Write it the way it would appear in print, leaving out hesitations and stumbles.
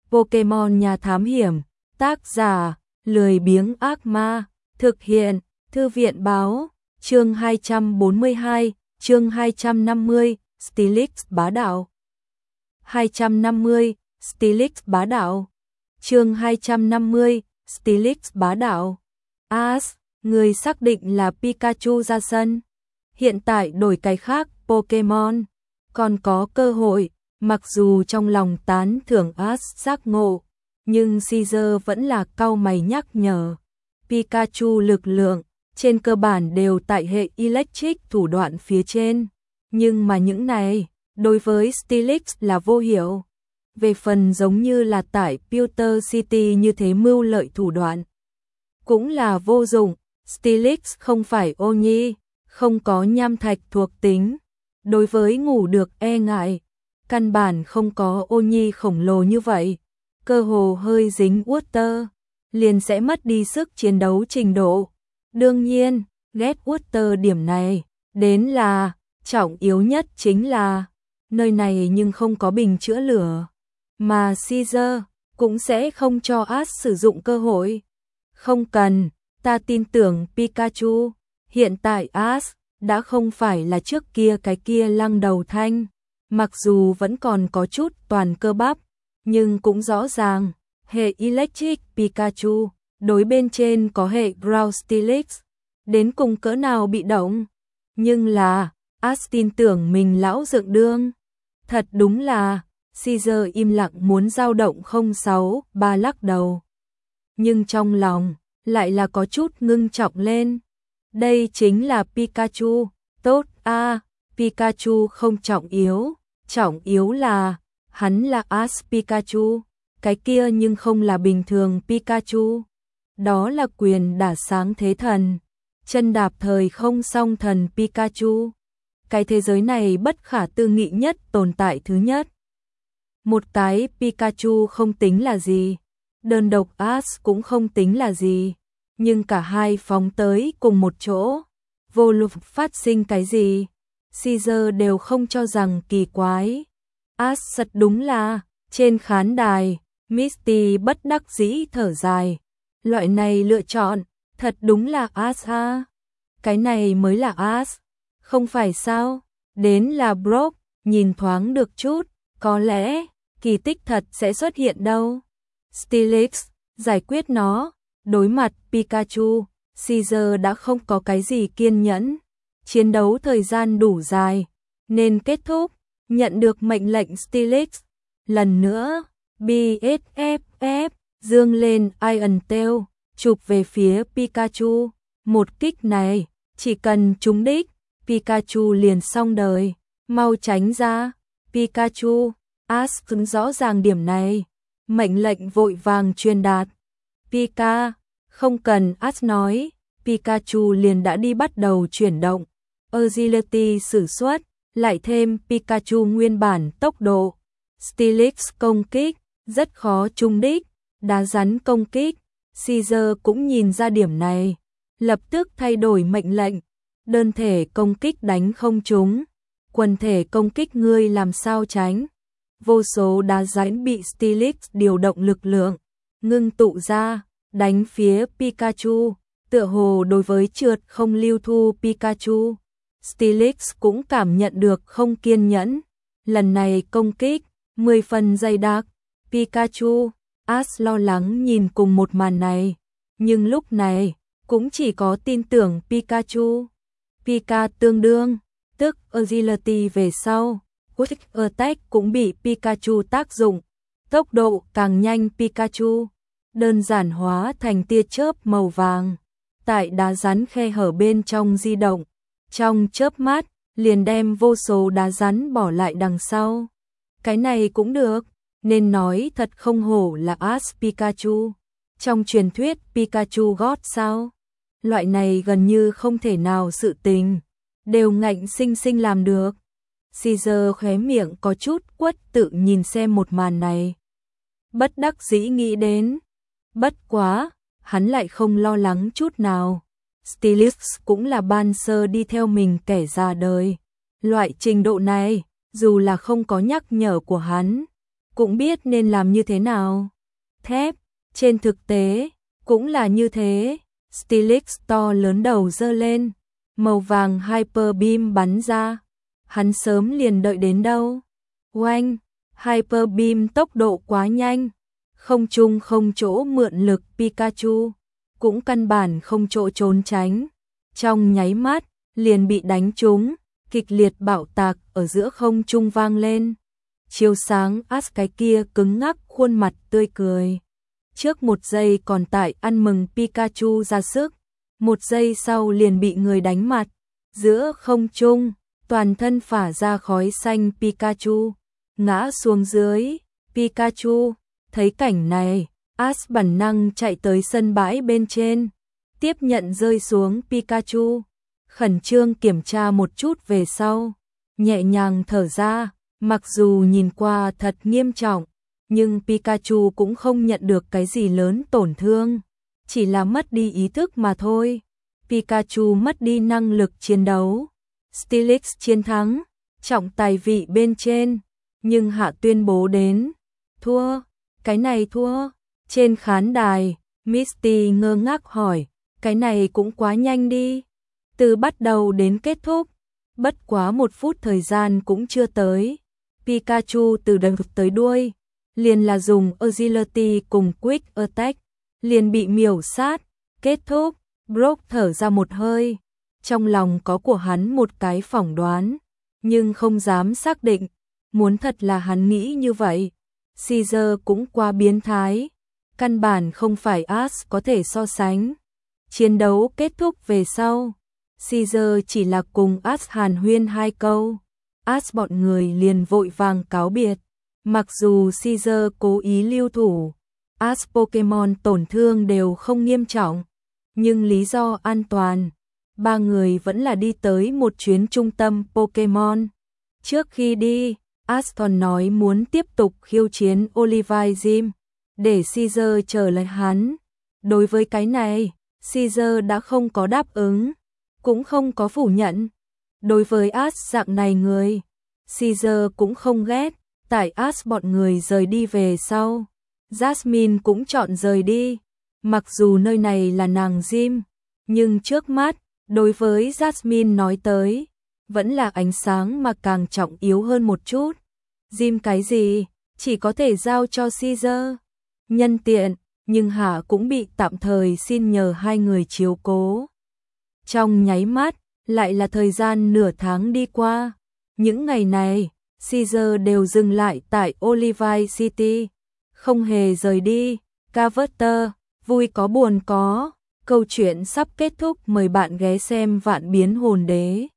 Pokemon nhà thám hiểm, tác giả, lười biếng ác ma, thực hiện, thư viện báo, chương 242, chương 250, Steelix bá đạo. 250, Steelix bá đạo. Chương 250, Steelix bá đạo. Ash, người xác định là Pikachu ra sân. Hiện tại đổi cái khác Pokemon, còn có cơ hội, mặc dù trong lòng tán thưởng Ash giác ngộ, nhưng Caesar vẫn là cau mày nhắc nhở. Pikachu lực lượng, trên cơ bản đều tại hệ Electric thủ đoạn phía trên, nhưng mà những này, đối với Steelix là vô hiệu. Về phần giống như là tại Pewter City như thế mưu lợi thủ đoạn, cũng là vô dụng. Steelix không phải ô nhi, không có nham thạch thuộc tính, đối với ngủ được e ngại, căn bản không có ô nhi khổng lồ như vậy, cơ hồ hơi dính water, liền sẽ mất đi sức chiến đấu trình độ. Đương nhiên, ghét water điểm này, đến là, trọng yếu nhất chính là, nơi này nhưng không có bình chữa lửa, mà Caesar cũng sẽ không cho Ash sử dụng cơ hội. Không cần, ta tin tưởng Pikachu, hiện tại Ash đã không phải là trước kia cái kia lăng đầu thanh, mặc dù vẫn còn có chút toàn cơ bắp, nhưng cũng rõ ràng, hệ Electric Pikachu, đối bên trên có hệ Ground Steelix, đến cùng cỡ nào bị động. Nhưng là, Ash tin tưởng mình lão dựng đương. Thật đúng là, Caesar im lặng muốn dao động 063 lắc đầu. Nhưng trong lòng, lại là có chút ngưng trọng lên. Đây chính là Pikachu, tốt a, Pikachu không trọng yếu là, hắn là Ash Pikachu, cái kia nhưng không là bình thường Pikachu. Đó là quyền đả sáng thế thần, chân đạp thời không song thần Pikachu. Cái thế giới này bất khả tư nghị nhất tồn tại thứ nhất. Một cái Pikachu không tính là gì, đơn độc Ash cũng không tính là gì, nhưng cả hai phóng tới cùng một chỗ, vô luận phát sinh cái gì, Caesar đều không cho rằng kỳ quái. Ash thật đúng là, trên khán đài, Misty bất đắc dĩ thở dài, loại này lựa chọn, thật đúng là Ash ha. Cái này mới là Ash, không phải sao? Đến là Brock, nhìn thoáng được chút, có lẽ kỳ tích thật sẽ xuất hiện đâu. Steelix, giải quyết nó. Đối mặt Pikachu, Caesar đã không có cái gì kiên nhẫn. Chiến đấu thời gian đủ dài, nên kết thúc. Nhận được mệnh lệnh Steelix. Lần nữa, BSFF dương lên Iron Tail, chụp về phía Pikachu. Một kích này, chỉ cần trúng đích, Pikachu liền xong đời. Mau tránh ra, Pikachu. Ash cũng rõ ràng điểm này. Mệnh lệnh vội vàng truyền đạt. Pika, không cần Ash nói, Pikachu liền đã đi bắt đầu chuyển động. Agility sử xuất, lại thêm Pikachu nguyên bản tốc độ. Steelix công kích, rất khó trúng đích, đá rắn công kích. Caesar cũng nhìn ra điểm này, lập tức thay đổi mệnh lệnh. Đơn thể công kích đánh không trúng, quần thể công kích ngươi làm sao tránh. Vô số đá rắn bị Steelix điều động lực lượng, ngưng tụ ra, đánh phía Pikachu, tựa hồ đối với trượt không lưu thu Pikachu. Steelix cũng cảm nhận được không kiên nhẫn, lần này công kích, 10 phần dày đặc. Pikachu, Ash lo lắng nhìn cùng một màn này, nhưng lúc này, cũng chỉ có tin tưởng Pikachu. Pika tương đương, tức Agility về sau, Quick Attack cũng bị Pikachu tác dụng, tốc độ càng nhanh Pikachu, đơn giản hóa thành tia chớp màu vàng, tại đá rắn khe hở bên trong di động, trong chớp mắt, liền đem vô số đá rắn bỏ lại đằng sau. Cái này cũng được, nên nói thật không hổ là Ash Pikachu. Trong truyền thuyết Pikachu God sao? Loại này gần như không thể nào sự tình, đều ngạnh sinh sinh làm được. Caesar khóe miệng có chút quất tự nhìn xem một màn này. Bất đắc dĩ nghĩ đến. Bất quá, hắn lại không lo lắng chút nào. Steelix cũng là ban sơ đi theo mình kẻ ra đời. Loại trình độ này, dù là không có nhắc nhở của hắn, cũng biết nên làm như thế nào. Thép, trên thực tế, cũng là như thế. Stilix to lớn đầu giơ lên, màu vàng Hyper Beam bắn ra. Hắn sớm liền đợi đến đâu. Oanh, Hyper Beam tốc độ quá nhanh, không trung không chỗ mượn lực Pikachu, cũng căn bản không chỗ trốn tránh. Trong nháy mắt, liền bị đánh trúng, kịch liệt bạo tạc ở giữa không trung vang lên. Chiếu sáng Ash cái kia cứng ngắc khuôn mặt tươi cười. Trước một giây còn tại ăn mừng Pikachu ra sức, một giây sau liền bị người đánh mặt. Giữa không trung, toàn thân phả ra khói xanh Pikachu, ngã xuống dưới. Pikachu, thấy cảnh này, Ash bản năng chạy tới sân bãi bên trên, tiếp nhận rơi xuống Pikachu, khẩn trương kiểm tra một chút về sau, nhẹ nhàng thở ra, mặc dù nhìn qua thật nghiêm trọng, nhưng Pikachu cũng không nhận được cái gì lớn tổn thương, chỉ là mất đi ý thức mà thôi. Pikachu mất đi năng lực chiến đấu. Steelix chiến thắng, trọng tài vị bên trên, nhưng hạ tuyên bố đến, thua, cái này thua. Trên khán đài, Misty ngơ ngác hỏi, cái này cũng quá nhanh đi, từ bắt đầu đến kết thúc, bất quá 1 phút thời gian cũng chưa tới. Pikachu từ đầu tới đuôi, liền là dùng Agility cùng Quick Attack, liền bị miểu sát, kết thúc. Brock thở ra một hơi, trong lòng có của hắn một cái phỏng đoán, nhưng không dám xác định, muốn thật là hắn nghĩ như vậy. Caesar cũng quá biến thái, căn bản không phải Ash có thể so sánh. Chiến đấu kết thúc về sau, Caesar chỉ là cùng Ash hàn huyên 2 câu, Ash bọn người liền vội vàng cáo biệt. Mặc dù Caesar cố ý lưu thủ, Ash Pokemon tổn thương đều không nghiêm trọng, nhưng lý do an toàn, 3 người vẫn là đi tới một chuyến trung tâm Pokemon. Trước khi đi, Aston nói muốn tiếp tục khiêu chiến Olivine Gym, để Caesar chờ lại hắn. Đối với cái này, Caesar đã không có đáp ứng, cũng không có phủ nhận. Đối với Ash dạng này người, Caesar cũng không ghét. Tại Ash bọn người rời đi về sau, Jasmine cũng chọn rời đi. Mặc dù nơi này là nàng gym, nhưng trước mắt, đối với Jasmine nói tới, vẫn là ánh sáng mà càng trọng yếu hơn một chút. Gym cái gì, chỉ có thể giao cho Caesar. Nhân tiện, nhưng Hạ cũng bị tạm thời xin nhờ 2 người chiếu cố. Trong nháy mắt, lại là thời gian nửa tháng đi qua. Những ngày này, Caesar đều dừng lại tại Olivine City, không hề rời đi. Carver, vui có buồn có, câu chuyện sắp kết thúc, mời bạn ghé xem Vạn Biến Hồn Đế.